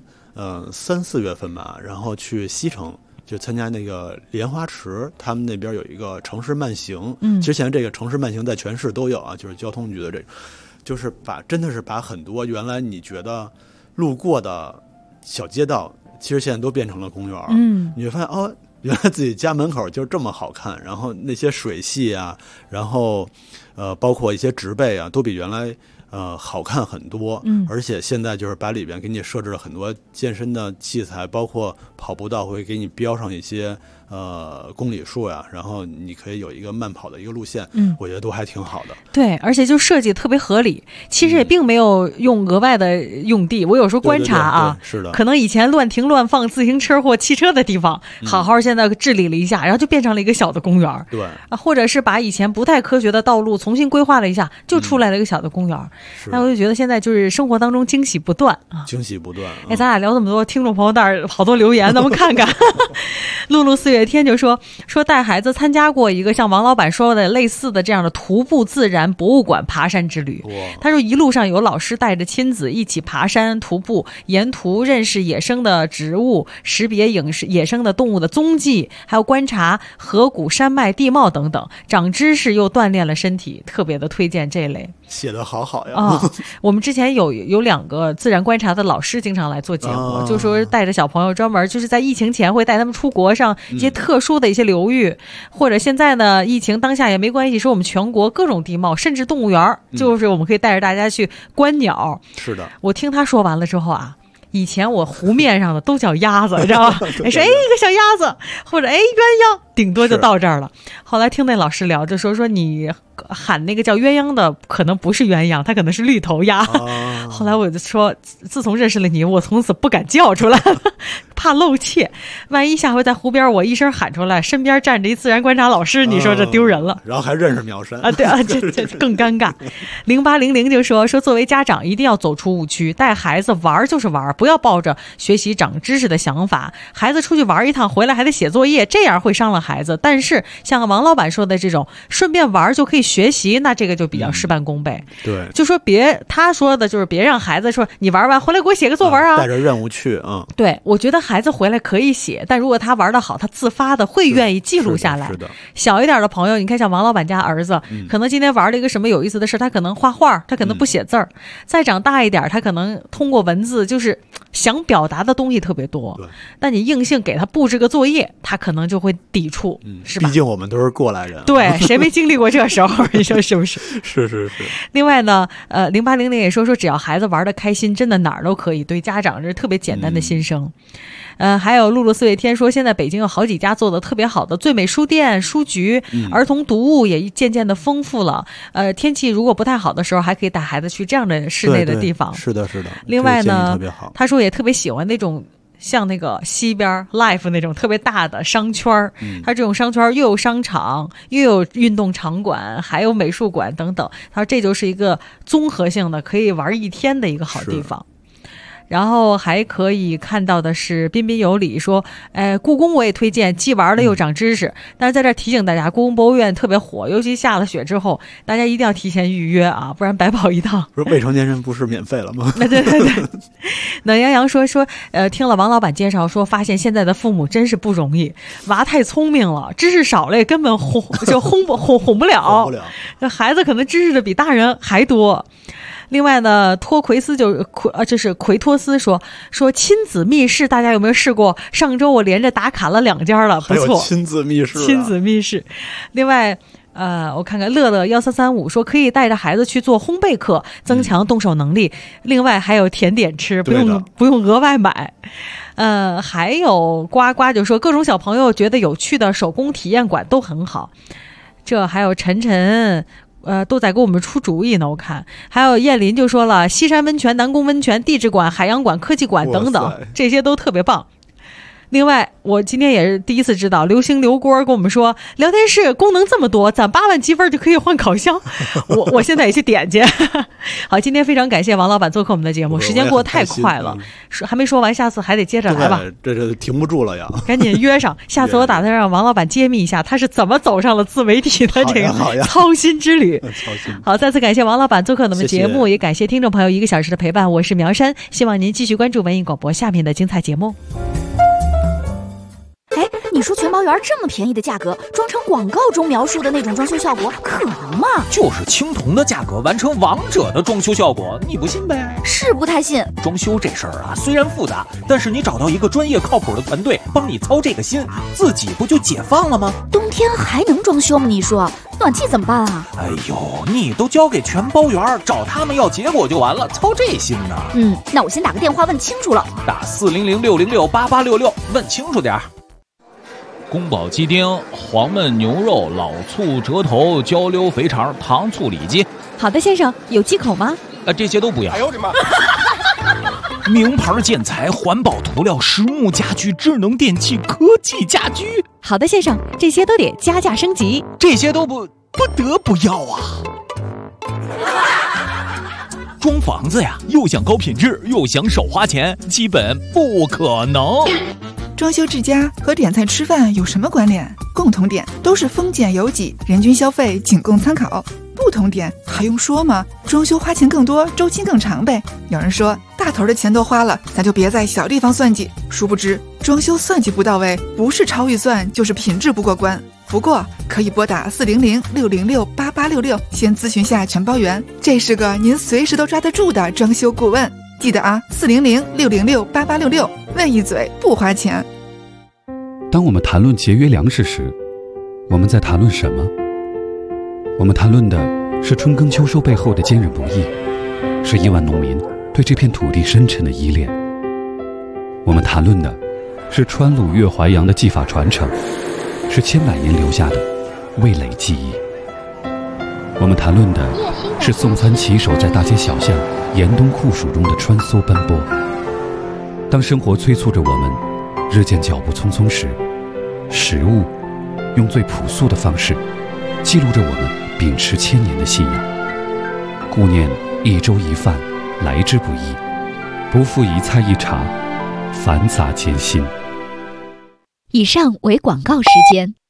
3-4月份吧，然后去西城就参加那个莲花池，他们那边有一个城市慢行。之前这个城市慢行在全市都有啊，就是交通局的这个，就是真的是把很多原来你觉得路过的小街道，其实现在都变成了公园。你会发现哦，原来自己家门口就这么好看，然后那些水系啊，然后包括一些植被啊，都比原来好看很多。而且现在就是把里边给你设置了很多健身的器材，包括跑步道会给你标上一些公里数呀，然后你可以有一个慢跑的一个路线。我觉得都还挺好的。 对，而且就设计特别合理，其实也并没有用额外的用地。我有时候观察啊， 对，是的， 可能以前乱停乱放自行车或汽车的地方，好好现在治理了一下，然后就变成了一个小的公园。 对， 或者是把以前不太科学的道路重新规划了一下，就出来了一个小的公园。那我就觉得现在就是生活当中惊喜不断啊， 惊喜不断。 哎，咱俩聊这么多，听众朋友那儿好多留言，咱们看看。露露4月天就说带孩子参加过一个像王老板说的类似的这样的徒步自然博物馆爬山之旅。他说一路上有老师带着亲子一起爬山徒步，沿途认识野生的植物，识别野生的动物的踪迹，还有观察河谷山脉地貌等等，长知识又锻炼了身体，特别的推荐这类。 写得好呀。 我们之前有2个自然观察的老师经常来做节目，就说带着小朋友专门就是在疫情前会带他们出国上一些特殊的一些流域，或者现在呢疫情当下也没关系，说我们全国各种地貌，甚至动物园，就是我们可以带着大家去观鸟。 是的， 我听他说完了之后啊，以前我湖面上的都叫鸭子，知道吧？说一个小鸭子，或者鸳鸯，顶多就到这儿了。后来听那老师聊，就说你喊那个叫鸳鸯的可能不是鸳鸯，它可能是绿头鸭。后来我就说，自从认识了你，我从此不敢叫出来了，怕露怯。万一下回在湖边我一声喊出来，身边站着一自然观察老师，你说这丢人了。 然后还认识苗山啊？对啊，这更尴尬。0800就说作为家长一定要走出误区，带孩子玩就是玩，不要抱着学习长知识的想法。孩子出去玩一趟回来还得写作业，这样会伤了孩子。但是像王老板说的这种顺便玩就可以学习，那这个就比较事半功倍。 对， 就说他说的就是别让孩子说你玩完回来给我写个作文啊， 带着任务去。 对，我觉得孩子回来可以写，但如果他玩得好，他自发的会愿意记录下来。 是的。 小一点的朋友，你看像王老板家儿子，可能今天玩了一个什么有意思的事，他可能画画，他可能不写字儿。再长大一点，他可能通过文字，就是想表达的东西特别多。但你硬性给他布置个作业，他可能就会抵触，是吧？ 毕竟我们都是过来人。 对，谁没经历过这时候？你说是不是？ 是。 另外呢，0800也说只要孩子玩得开心，真的哪儿都可以。对家长这是特别简单的心声。还有露露4月天说，现在北京有好几家做的特别好的最美书店、书局，儿童读物也渐渐的丰富了。天气如果不太好的时候，还可以带孩子去这样的室内的地方。 是的。 另外呢， 他说也特别喜欢那种像那个西边 Life 那种特别大的商圈，它这种商圈又有商场，又有运动场馆，还有美术馆等等。他说这就是一个综合性的，可以玩一天的一个好地方。然后还可以看到的是彬彬有礼说，故宫我也推荐，既玩了又长知识。但是在这儿提醒大家，故宫博物院特别火，尤其下了雪之后，大家一定要提前预约啊，不然白跑一趟。 不是未成年人不是免费了吗？ 对。暖洋洋说，听了王老板介绍说，发现现在的父母真是不容易，娃太聪明了，知识少了也根本哄不了。这孩子可能知识的比大人还多。另外呢，这是奎托斯说亲子密室，大家有没有试过？上周我连着打卡了2家了，不错。 还有亲子密室。 另外我看看乐乐1335说可以带着孩子去做烘焙课，增强动手能力。另外还有甜点吃，不用额外买。还有呱呱就说各种小朋友觉得有趣的手工体验馆都很好。这还有晨都在给我们出主意呢，我看。还有燕林就说了，西山温泉、南宫温泉、地质馆、海洋馆、科技馆等等，这些都特别棒。 另外，我今天也是第一次知道，流星刘锅跟我们说，聊天室功能这么多，攒8万积分就可以换烤箱。我现在也去点去。好，今天非常感谢王老板做客我们的节目，时间过得太快了，还没说完，下次还得接着来吧。 这停不住了呀， 赶紧约上。下次我打算让王老板揭秘一下，他是怎么走上了自媒体的这个操心之旅。好，再次感谢王老板做客我们的节目，也感谢听众朋友1个小时的陪伴。我是苗山，希望您继续关注文艺广播下面的精彩节目。 哎，你说全包园这么便宜的价格，装成广告中描述的那种装修效果，可能吗？ 就是青铜的价格完成王者的装修效果，你不信呗？ 是不太信。 装修这事儿啊，虽然复杂，但是你找到一个专业靠谱的团队帮你操这个心，自己不就解放了吗？ 冬天还能装修吗？你说暖气怎么办啊？ 哎呦，你都交给全包园，找他们要结果就完了，操这心呢？ 那我先打个电话问清楚了。 打400-606-8866，问清楚点。宫保鸡丁、黄焖牛肉、老醋折头、焦溜肥肠、糖醋里脊。 好的，先生，有忌口吗？ 这些都不要。 哎呦我的妈！ 名牌建材、环保涂料、实木家具、智能电器、科技家居。 好的，先生，这些都得加价升级。 这些都不得不要啊！装房子呀，又想高品质，又想少花钱，基本不可能。 装修之家和点菜吃饭有什么关联？共同点都是丰俭由己，人均消费仅供参考。不同点还用说吗？装修花钱更多，周期更长呗。有人说大头的钱都花了，咱就别在小地方算计。殊不知装修算计不到位，不是超预算就是品质不过关。不过可以拨打400-606-8866先咨询下全包园，这是个您随时都抓得住的装修顾问。记得啊，400-606-8866，问一嘴不花钱。 当我们谈论节约粮食时，我们在谈论什么？我们谈论的是春耕秋收背后的坚韧不易，是亿万农民对这片土地深沉的依恋。我们谈论的是川鲁粤淮扬的技法传承，是千百年留下的味蕾记忆。我们谈论的是送餐骑手在大街小巷严冬酷暑中的穿梭奔波。当生活催促着我们日渐脚步匆匆时，食物用最朴素的方式记录着我们秉持1000年的信仰。顾念一粥一饭来之不易，不负一菜一茶繁杂艰辛。 以上为广告时间。